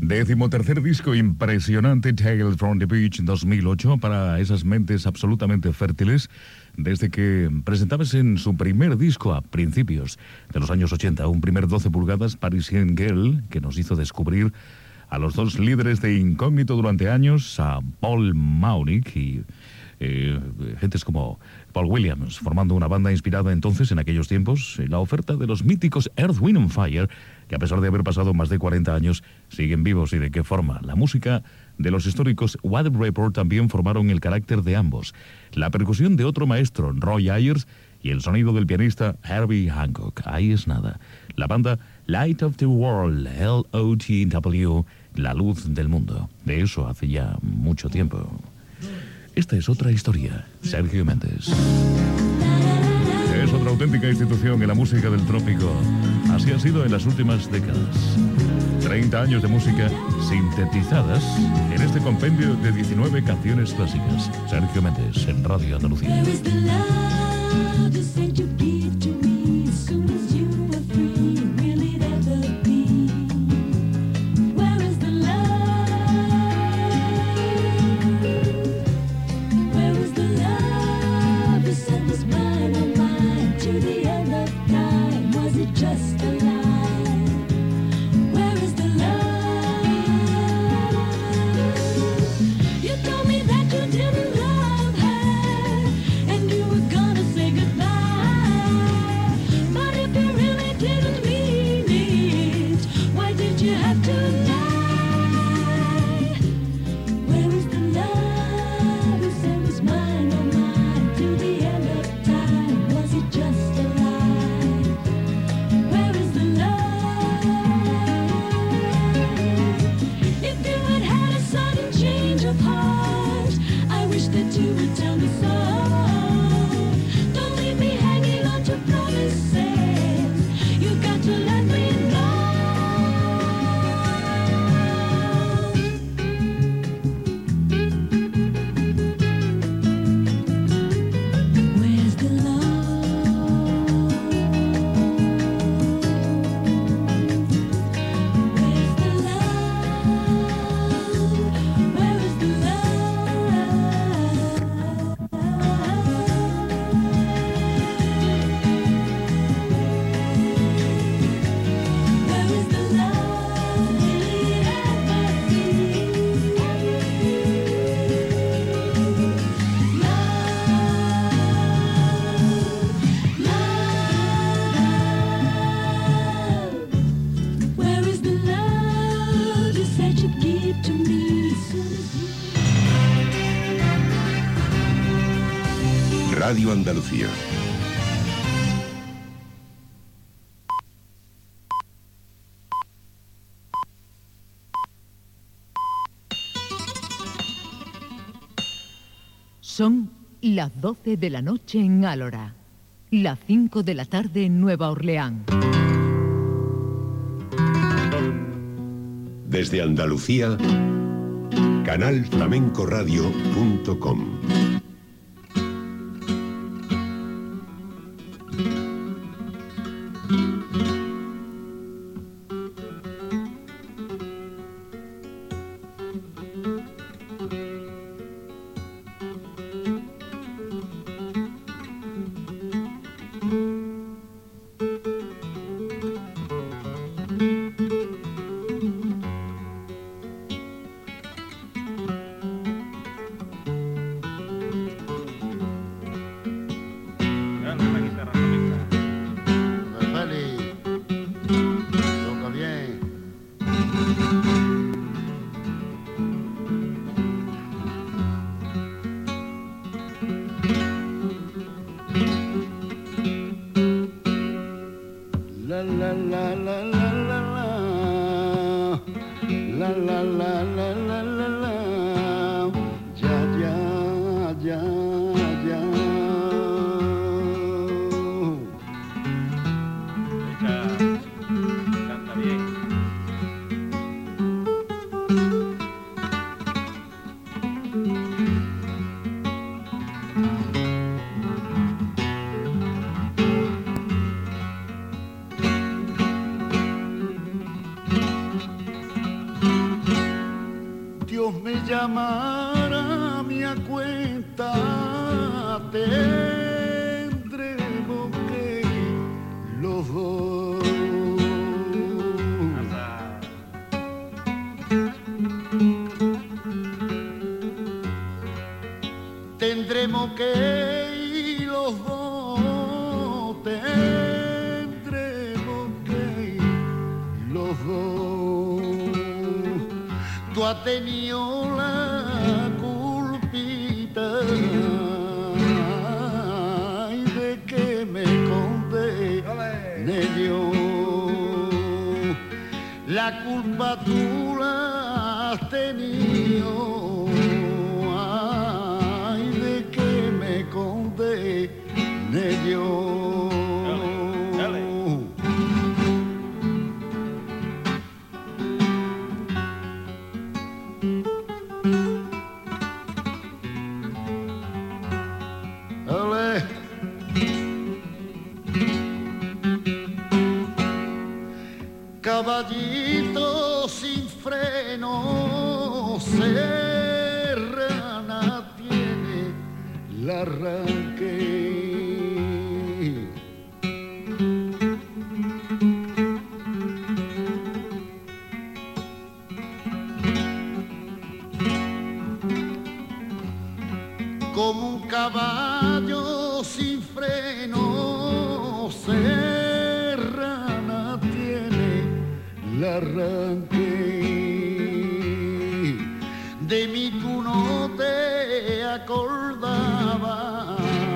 13º disco impresionante, Tales from the Beach 2008, para esas mentes absolutamente fértiles, desde que presentaban en su primer disco a principios de los años 80, un primer 12 pulgadas, Parisian Girl, que nos hizo descubrir a los dos líderes de Incógnito durante años, a Paul Maunick y gentes como Paul Williams, formando una banda inspirada entonces, en aquellos tiempos, en la oferta de los míticos Earth, Wind and Fire, que a pesar de haber pasado más de 40 años, siguen vivos. ¿Y de qué forma? La música de los históricos Weather Report también formaron el carácter de ambos. La percusión de otro maestro, Roy Ayers, y el sonido del pianista Herbie Hancock. Ahí es nada. La banda Light of the World, LOTW, la luz del mundo. De eso hace ya mucho tiempo. Esta es otra historia. Sergio Méndez. Es otra auténtica institución en la música del trópico. Así ha sido en las últimas décadas. 30 años de música sintetizadas en este compendio de 19 canciones clásicas. Sergio Méndez en Radio Andalucía. Radio Andalucía. Son las 12 de la noche en Álora, las 5 de la tarde en Nueva Orleans. Desde Andalucía, canalflamencoradio.com. llamar a mi cuenta, tendremos que ir los dos. Tendremos que ir los dos, tendremos que ir los dos. Tú has tenido la culpita de que me condene yo. La culpa tú la has tenido, ay, de que me condene yo. Dale. Caballito sin freno, serrana tiene el arranque. Como un caballo sin freno, serrana tiene el arranque. De mí tú no te acordabas,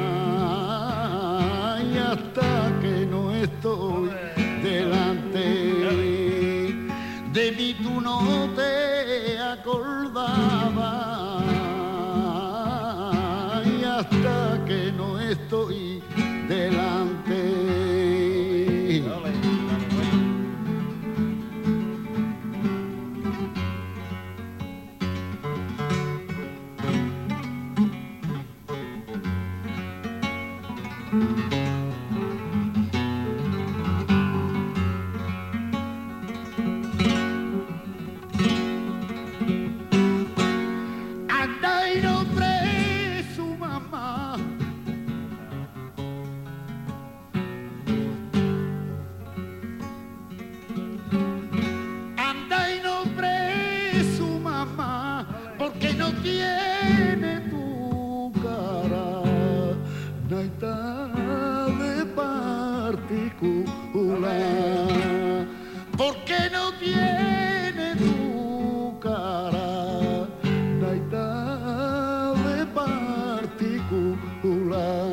y hasta que no estoy delante. De mí tú no te acordabas, y hasta que no estoy delante. Anda y no trae su mamá. Anda y no trae su mamá, porque no tiene tu cara. No hay tal de particular, porque no tiene tu cara. No hay tal de particular.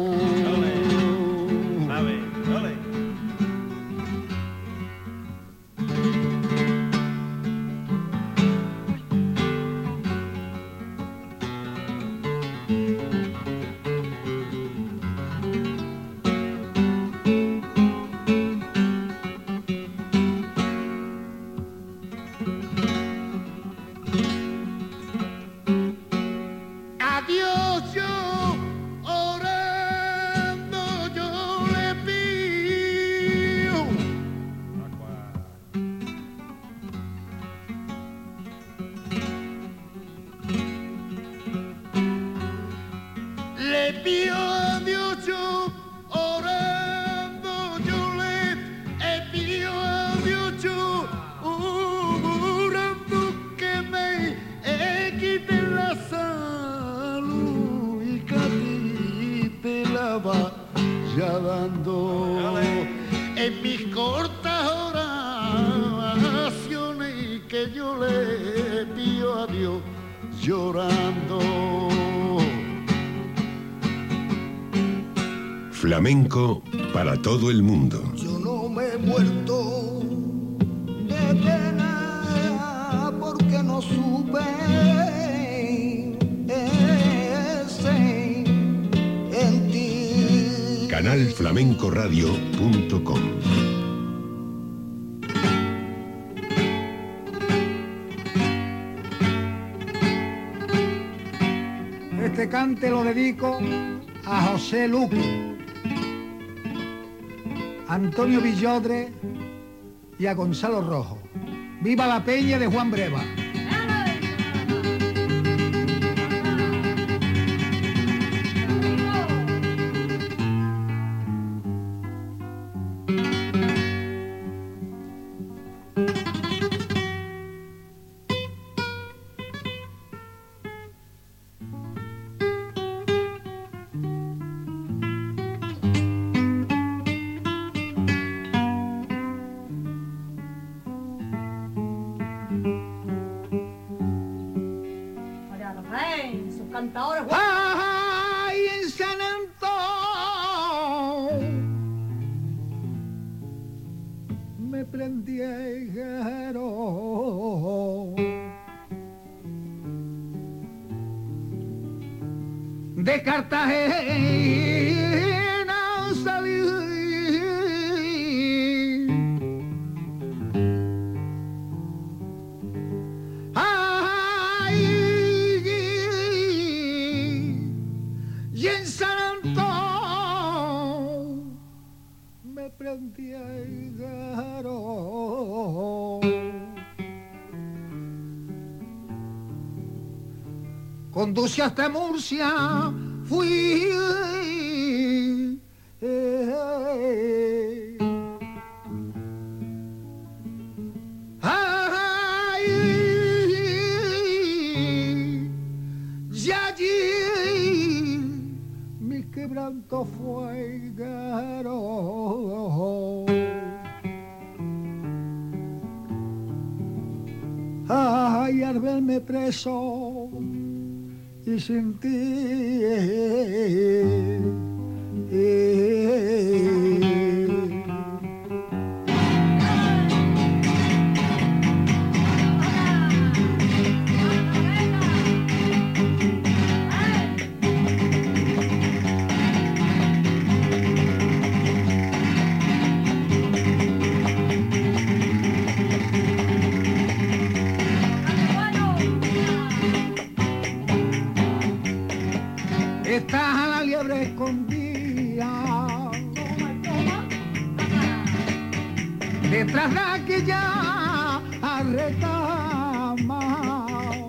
Adiós, yo orando yo le pido. Le pido a Dios yo orando yo le pido a Dios yo orando que me quite la salud y que a ti te la vaya dando en mis cortas oraciones que yo le pido a Dios llorando. Flamenco para todo el mundo. Yo no me he muerto de pena porque no supe en ti. Canalflamencoradio.com. Este cante lo dedico a José Luque, Antonio Villodre y a Gonzalo Rojo. ¡Viva la Peña de Juan Breva! Ay, en San Antón me prendí el higuero. De Cartagena salí, ay, y en San Antón me prendí el higuero. Conduce hasta Murcia, fui. Ay, y allí mi quebranto fue higuero. Ay, al verme preso y sin ti, está la liebre escondida detrás de aquella recama.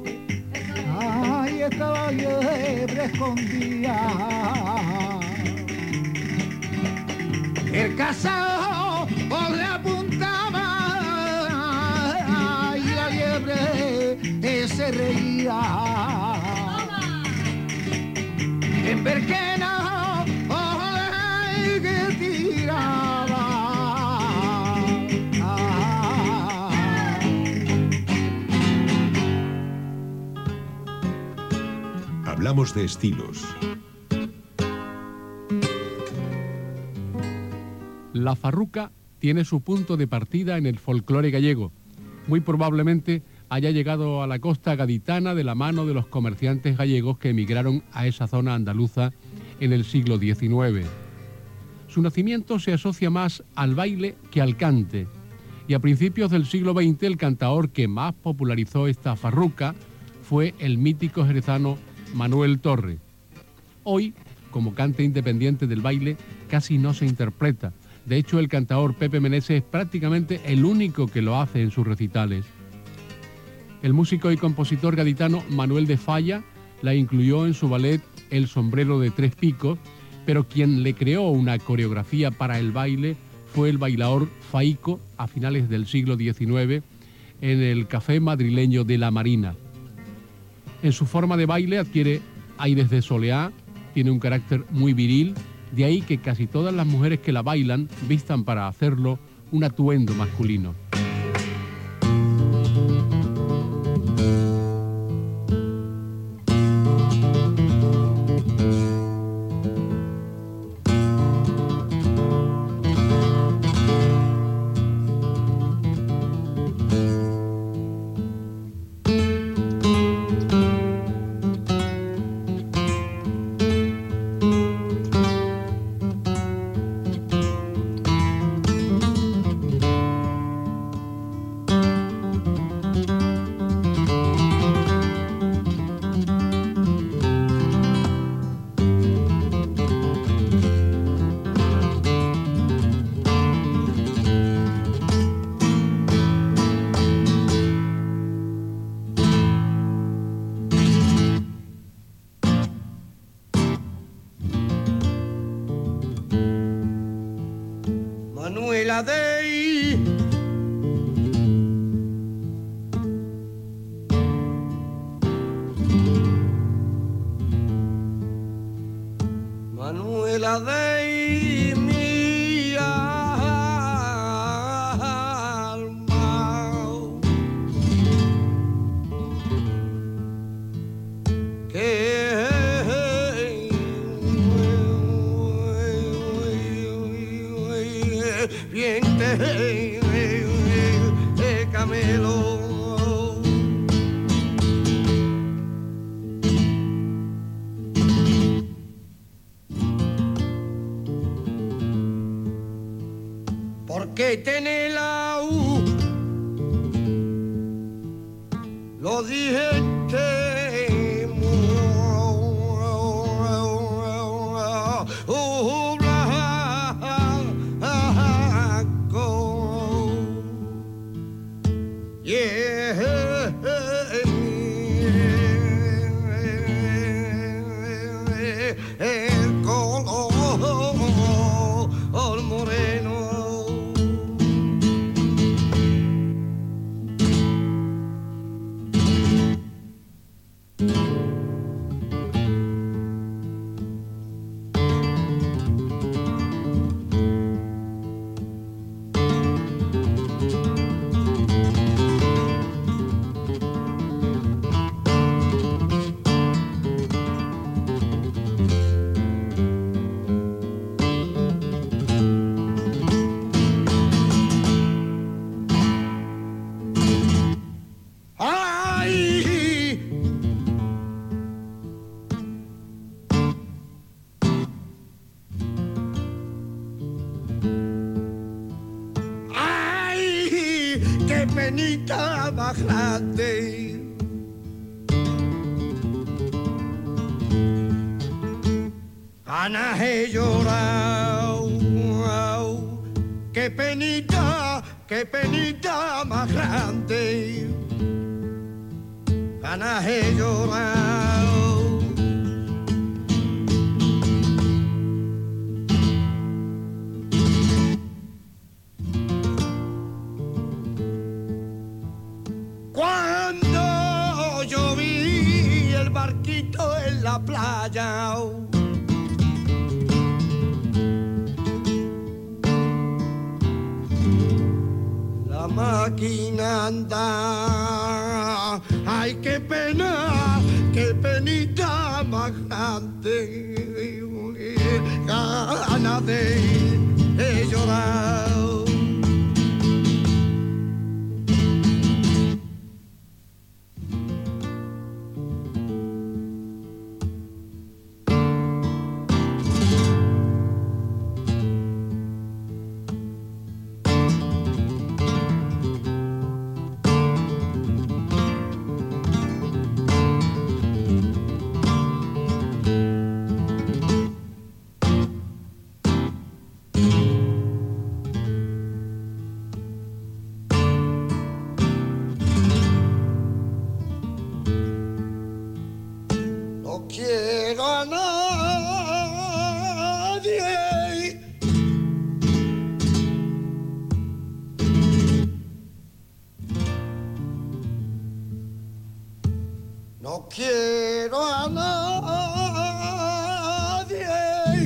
Ahí está la liebre escondida. El cazador le apuntaba y la liebre se reía. En Berquena, que tiraba. Hablamos de estilos. La farruca tiene su punto de partida en el folclore gallego. Muy probablemente haya llegado a la costa gaditana de la mano de los comerciantes gallegos que emigraron a esa zona andaluza en el siglo XIX. Su nacimiento se asocia más al baile que al cante, y a principios del siglo XX el cantaor que más popularizó esta farruca fue el mítico jerezano Manuel Torre. Hoy, como cante independiente del baile, casi no se interpreta. De hecho, el cantaor Pepe Meneses es prácticamente el único que lo hace en sus recitales. El músico y compositor gaditano Manuel de Falla la incluyó en su ballet El sombrero de tres picos, pero quien le creó una coreografía para el baile fue el bailaor Faico a finales del siglo XIX en el café madrileño de La Marina. En su forma de baile adquiere aires de soleá, tiene un carácter muy viril, de ahí que casi todas las mujeres que la bailan vistan para hacerlo un atuendo masculino. Manuela Dey, Manuela Dey, mi alma, que serpiente camelo. Porque tiene la U los dientes el color moreno. Qué penita más grande. Ganas he llorado. Qué penita más grande. Ganas he llorado. Cuando yo vi el barquito en la playa, la máquina anda, ay qué pena, qué penita más grande, ganas de llorar. No quiero a nadie, no quiero a nadie,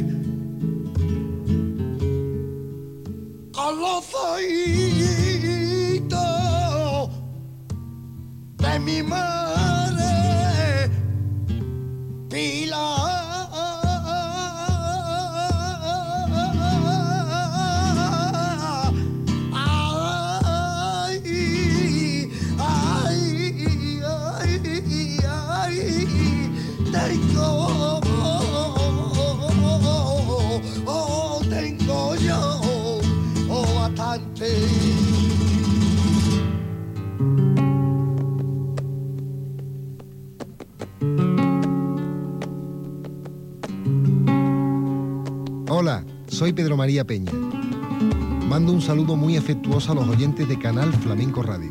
con los ojitos de mi madre Pilar. Ay, ay, ay, ay, tengo yo bastante. Hola, soy Pedro María Peña. Mando un saludo muy afectuoso a los oyentes de Canal Flamenco Radio.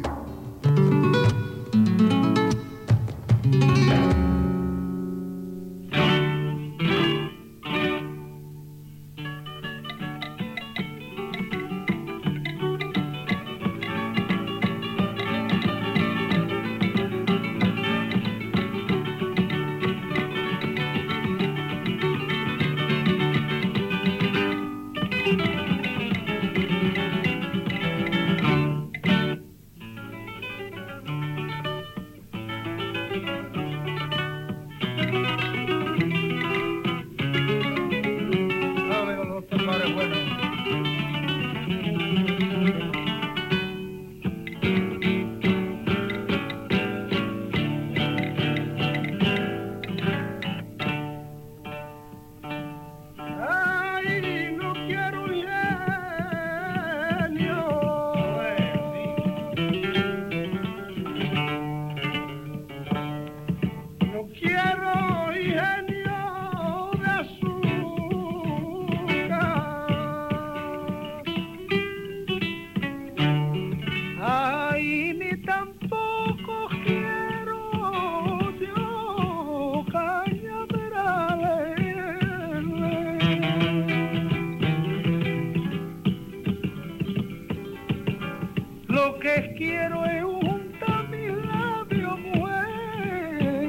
quiero es juntar mis labios, mujer,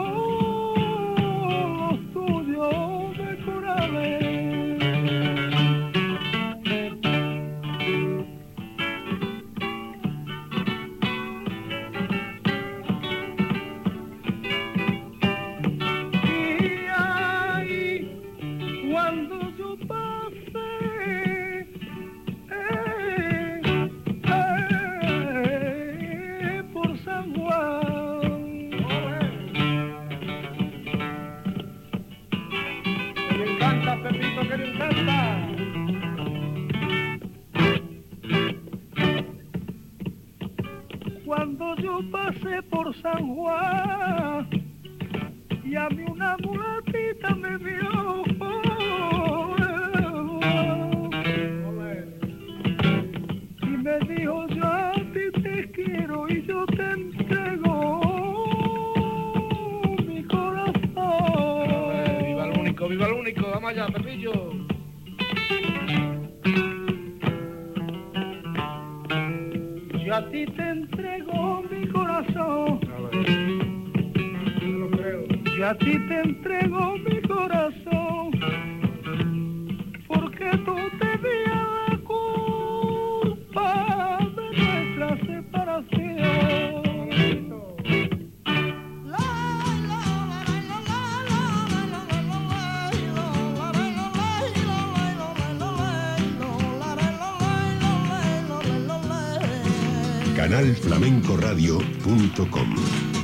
con los tuyos de corales. Cuando yo pasé por San Juan y a mí una mulatita me vio, y me dijo, yo a ti te quiero y yo te entrego mi corazón. Viva el único, vamos allá, Pepillo. Yo a ti te entrego mi corazón. Yo a ti te entrego mi corazón. Porque tú tenías la culpa de nuestra separación. Canalflamencoradio.com.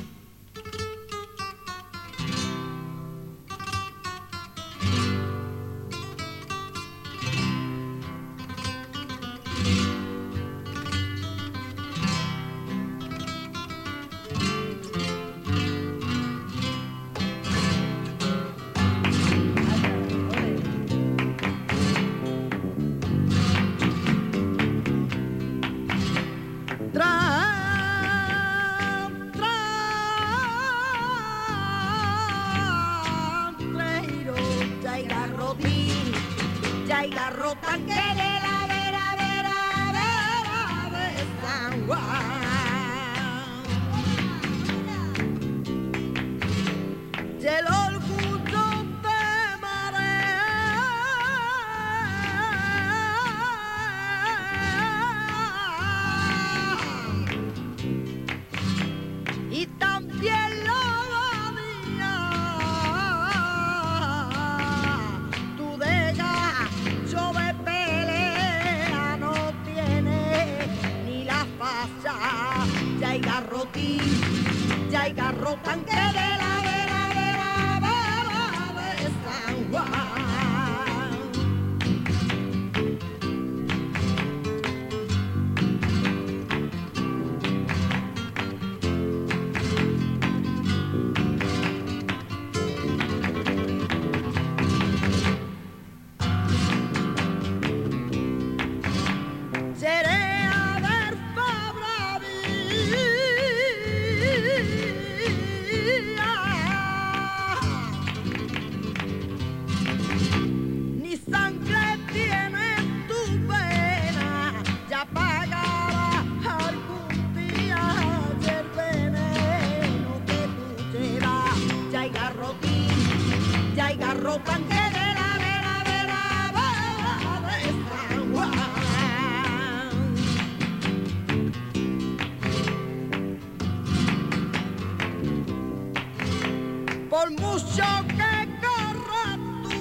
Por mucho que corras tú,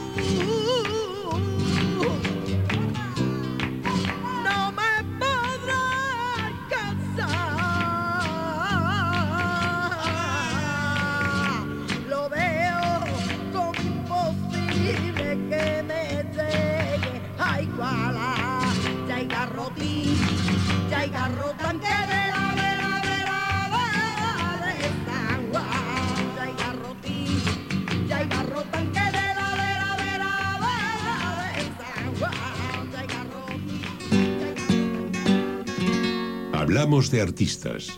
no me podrás alcanzar. Lo veo como imposible que me llegue a igualar. Ya hay garrotín, ya hay garrotán que de la Hablamos de artistas.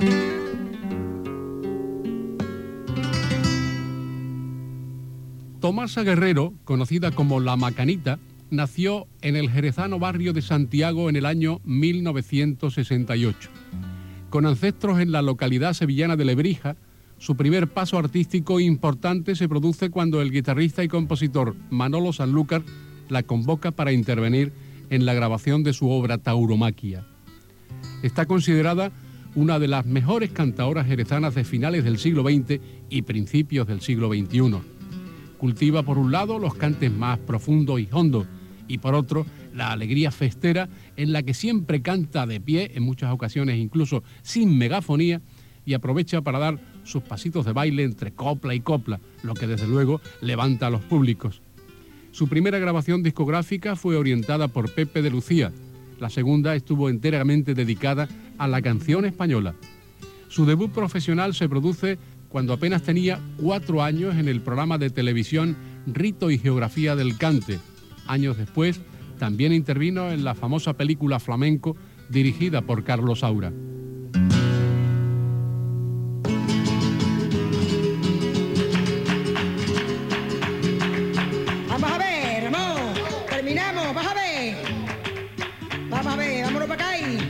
Tomasa Guerrero, conocida como La Macanita, nació en el jerezano barrio de Santiago en el año 1968. Con ancestros en la localidad sevillana de Lebrija, su primer paso artístico importante se produce cuando el guitarrista y compositor Manolo Sanlúcar la convoca para intervenir en la grabación de su obra Tauromaquia. Está considerada una de las mejores cantaoras jerezanas de finales del siglo XX y principios del siglo XXI. Cultiva por un lado los cantes más profundos y hondos y por otro la alegría festera en la que siempre canta de pie, en muchas ocasiones incluso sin megafonía, y aprovecha para dar sus pasitos de baile entre copla y copla, lo que desde luego levanta a los públicos. Su primera grabación discográfica fue orientada por Pepe de Lucía. La segunda estuvo enteramente dedicada a la canción española. Su debut profesional se produce cuando apenas tenía 4 años en el programa de televisión Rito y Geografía del Cante. Años después, también intervino en la famosa película Flamenco dirigida por Carlos Saura. Vamos a ver, Ramón, terminamos, vas a ver. Vamos a ver, vámonos para acá y...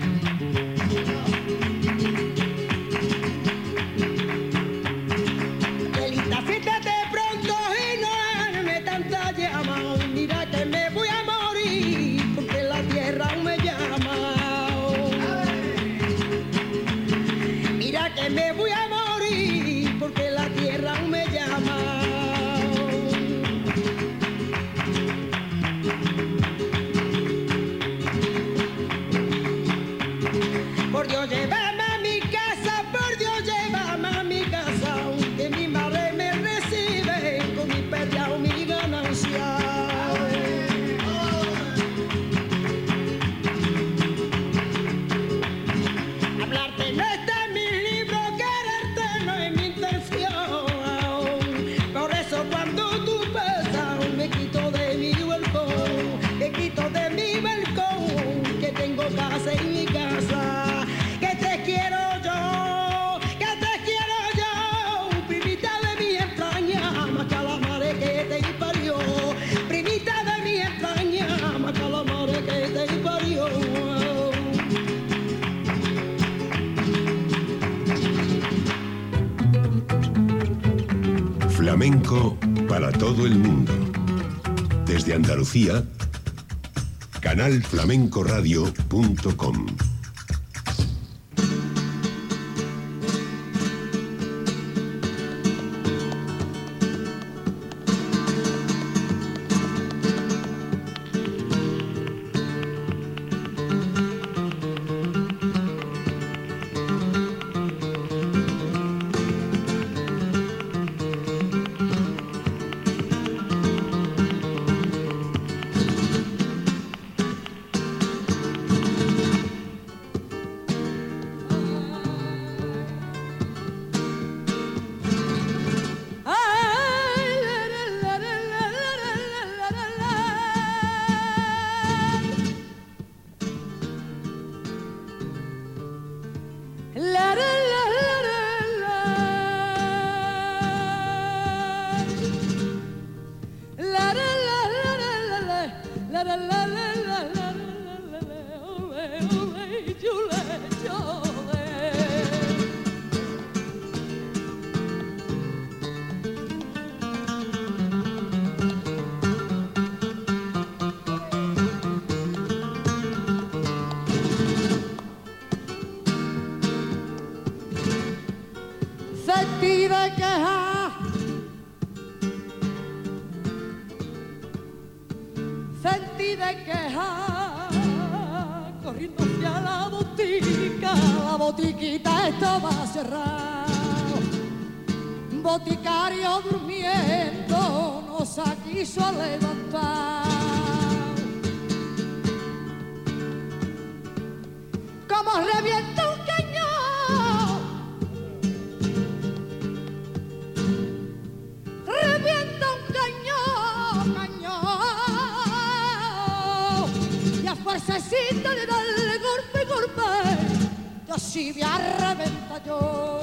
Delita, fíjate pronto y no arme tanta llama. Mira que me voy a morir porque la tierra aún me llama. Mira que me voy a morir porque la tierra aún me llama. Por Dios, llévame a mi casa, por Dios, llévame a mi casa, que mi madre me recibe con mi pérdida o mi ganancia. Hablarte no está en mi libro, quererte no es mi intención. Por eso cuando tú pasas, me quito de mi balcón, me quito de mi balcón, que tengo casa en mi casa. Flamenco para todo el mundo. Desde Andalucía, canalflamencoradio.com. Sentí de queja, sentí de queja, corriendo hacia la botiquita estaba cerrada, boticario durmiendo no se quiso levantar, como revienta un cañón, revienta un cañón, y a fuercecita de darle golpe, y así me arrebenta yo.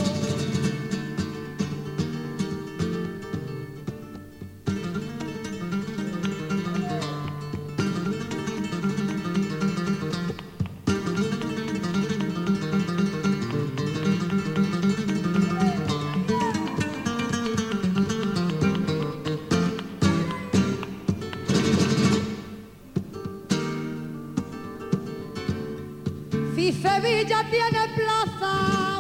Si Sevilla tiene plaza,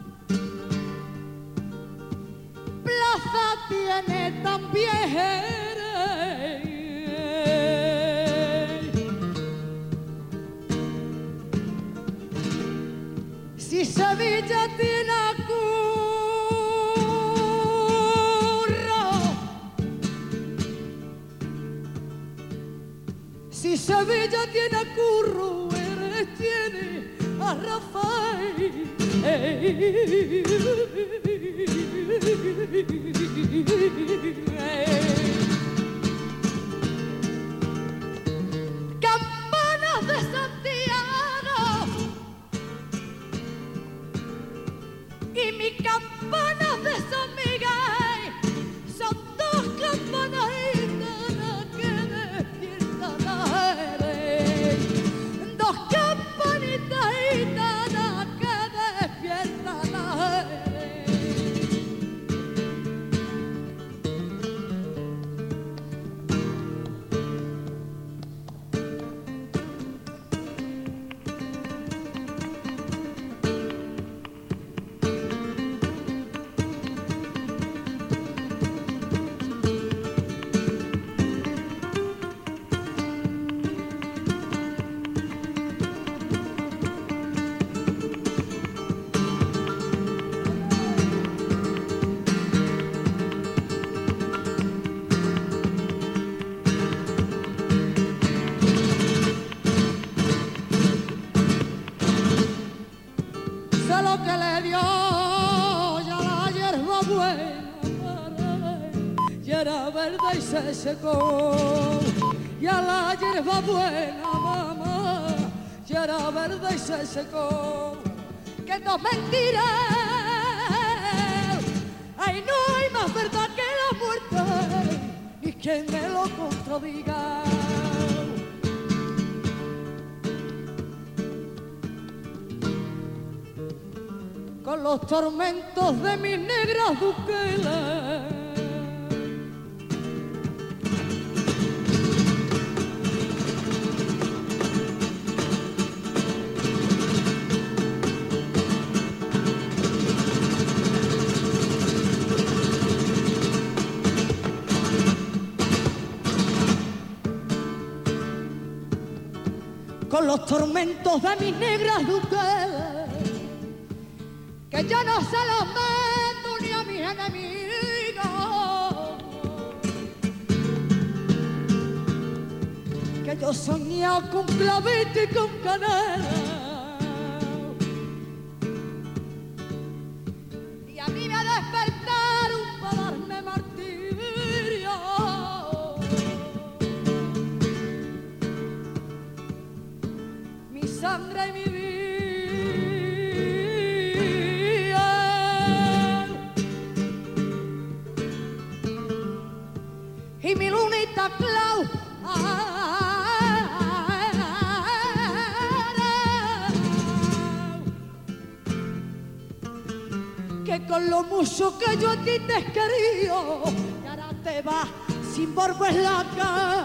plaza tiene también Jerez. Si Sevilla tiene curro, si Sevilla tiene curro, Jerez tiene a Rafael. Campanas de Santiago y mi campana de San Miguel son dos campanaditas que despiertan a Jerez. Dos campanitas que despiertan a Jerez. Sé lo que le dio ya la hierba buena, ya era verde y se secó. Ya la hierba buena, mamá, ya era verde y se secó. Que no es mentira, ay, no hay más verdad que la muerte, y quien me lo contradiga. Con los tormentos de mis negras duquelas, con los tormentos de mis negras duquelas, que yo no se los meto ni a mis enemigos, que yo soñaba con clavito y con canela, y a mí me despertaron para darme martirio. Mi sangre y mi vida y mi lunita clau, que con lo mucho que yo a ti te he querido, y ahora te vas sin barba en la cara.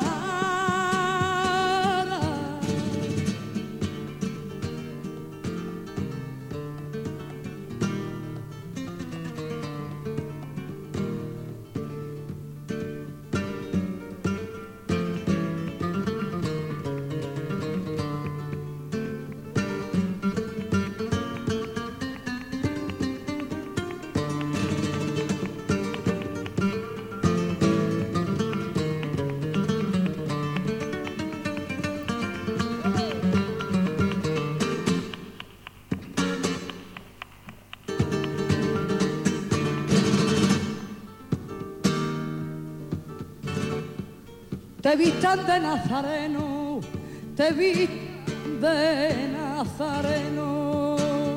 Te vistan de nazareno, te vi de nazareno,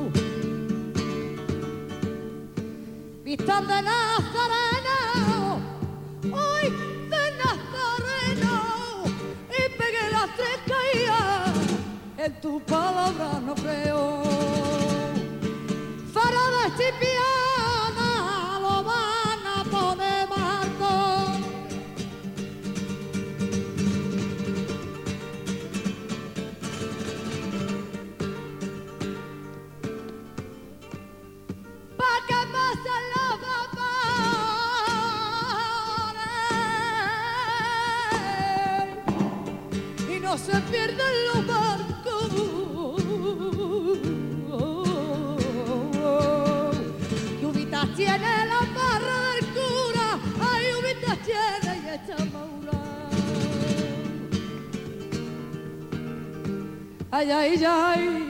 vistan de nazareno, hoy de nazareno, y pegué las tres caídas, en tu palabra no creo. Faro de Cipiana lo van a poner marco. no se pierden los barcos. Y Ubitas tiene la barra del cura, ay, Ubitas tiene y esta maula. Ay, ay, ay.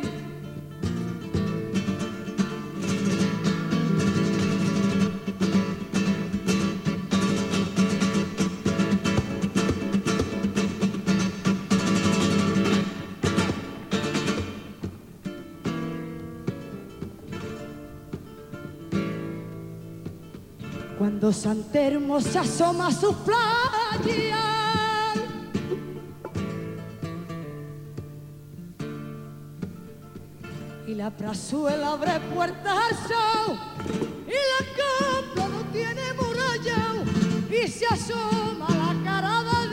Cuando Santa Hermosa asoma a sus playas, y la prazuela abre puertas al sol, y la copla no tiene muralla, y se asoma la cara de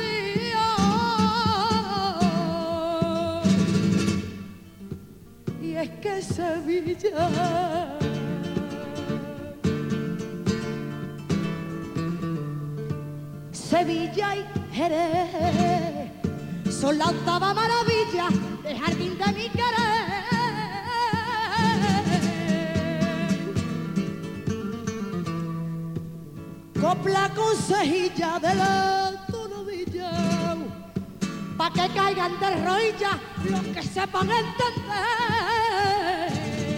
Dios. Y es que Sevilla Sevilla y Jerez son la octava maravilla del jardín de mi querer. Copla con cejilla de la tonovilla, pa' que caigan de rodillas los que sepan entender.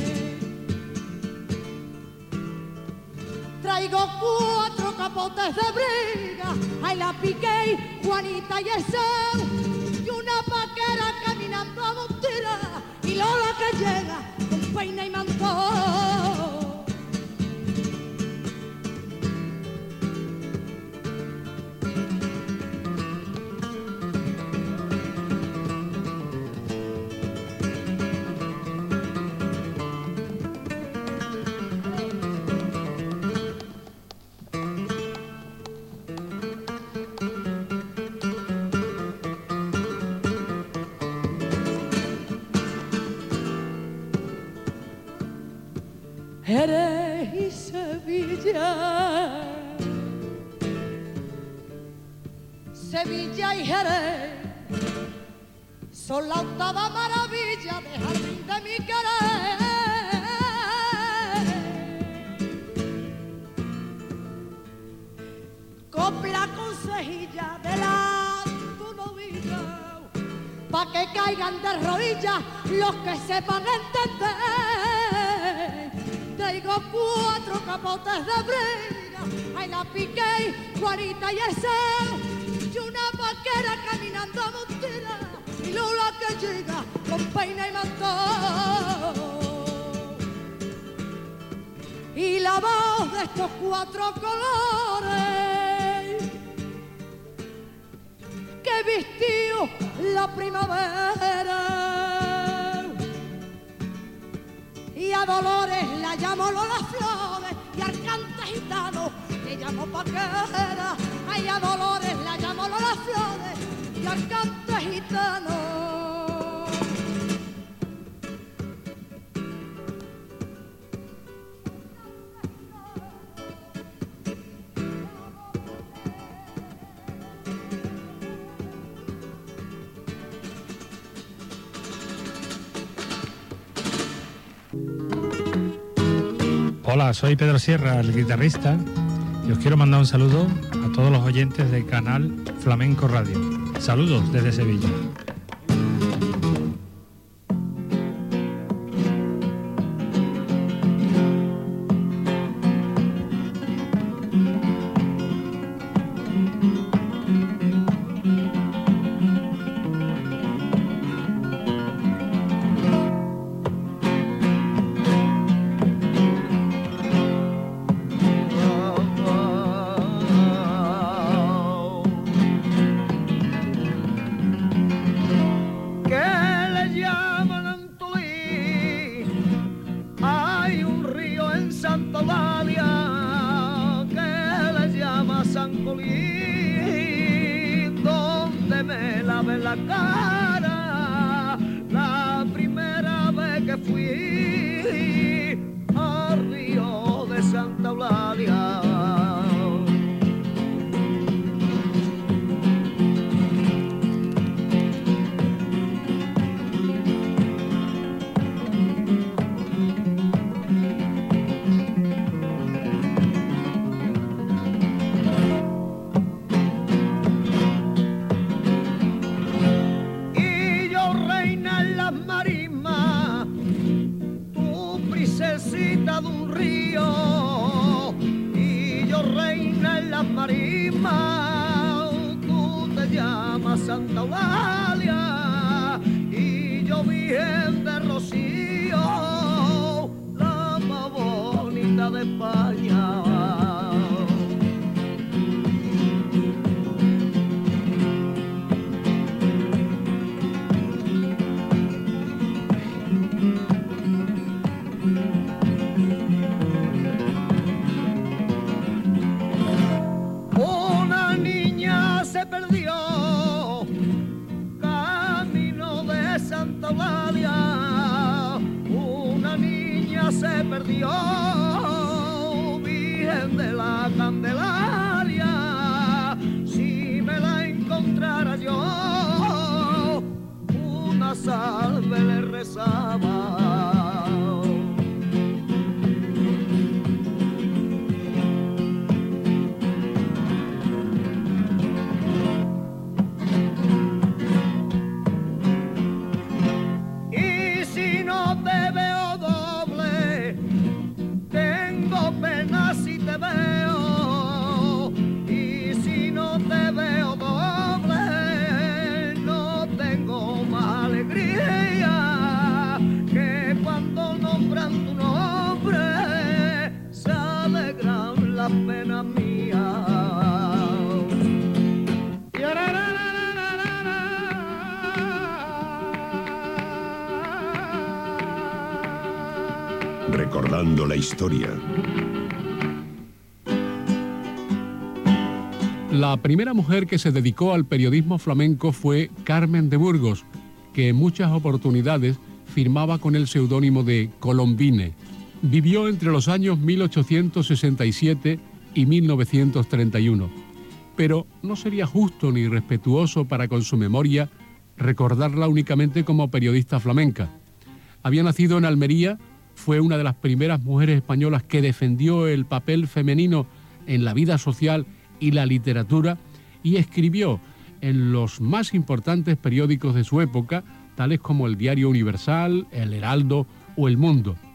Traigo 4 capotes de briga, ahí la piqué, Juanita y el Seu, y una paquera caminando a Montira, y Lola que llega con peine y mantón. Jerez y Sevilla, Sevilla y Jerez son la octava maravilla de jardín de mi querer. Copla con cejilla de la tunovilla, pa' que caigan de rodillas los que sepan entender. Traigo 4 capotes de briga, ahí la piqué, Juanita y el Seu, y una vaquera caminando a Montera, y Lola que llega con peine y mantón. Y la voz de estos 4 colores que vistió la primavera. Y a Dolores la llamo Lola Flores, y al cante gitano le llamo Paquera. Ay, a Dolores la llamo Lola Flores, y al cante gitano. Hola, soy Pedro Sierra, el guitarrista, y os quiero mandar un saludo a todos los oyentes del canal Flamenco Radio. Saludos desde Sevilla. llama Santa Eulalia y yo Virgen de Rocío, la más bonita de España. Una niña se perdió camino de Santa Eulalia, una niña se perdió, Virgen de la Candelaria, si me la encontrara yo, una salve le rezaba. Y si no te veo doble, tengo pena si te veo. Y si no te veo doble, no tengo más alegría que cuando nombran tu nombre, se alegran las penas mías. Recordando la historia. La primera mujer que se dedicó al periodismo flamenco fue Carmen de Burgos, que en muchas oportunidades firmaba con el seudónimo de Colombine. Vivió entre los años 1867 y 1931, pero no sería justo ni respetuoso para con su memoria recordarla únicamente como periodista flamenca. Había nacido en Almería, fue una de las primeras mujeres españolas que defendió el papel femenino en la vida social y la literatura y escribió en los más importantes periódicos de su época, tales como el Diario Universal, El Heraldo o El Mundo.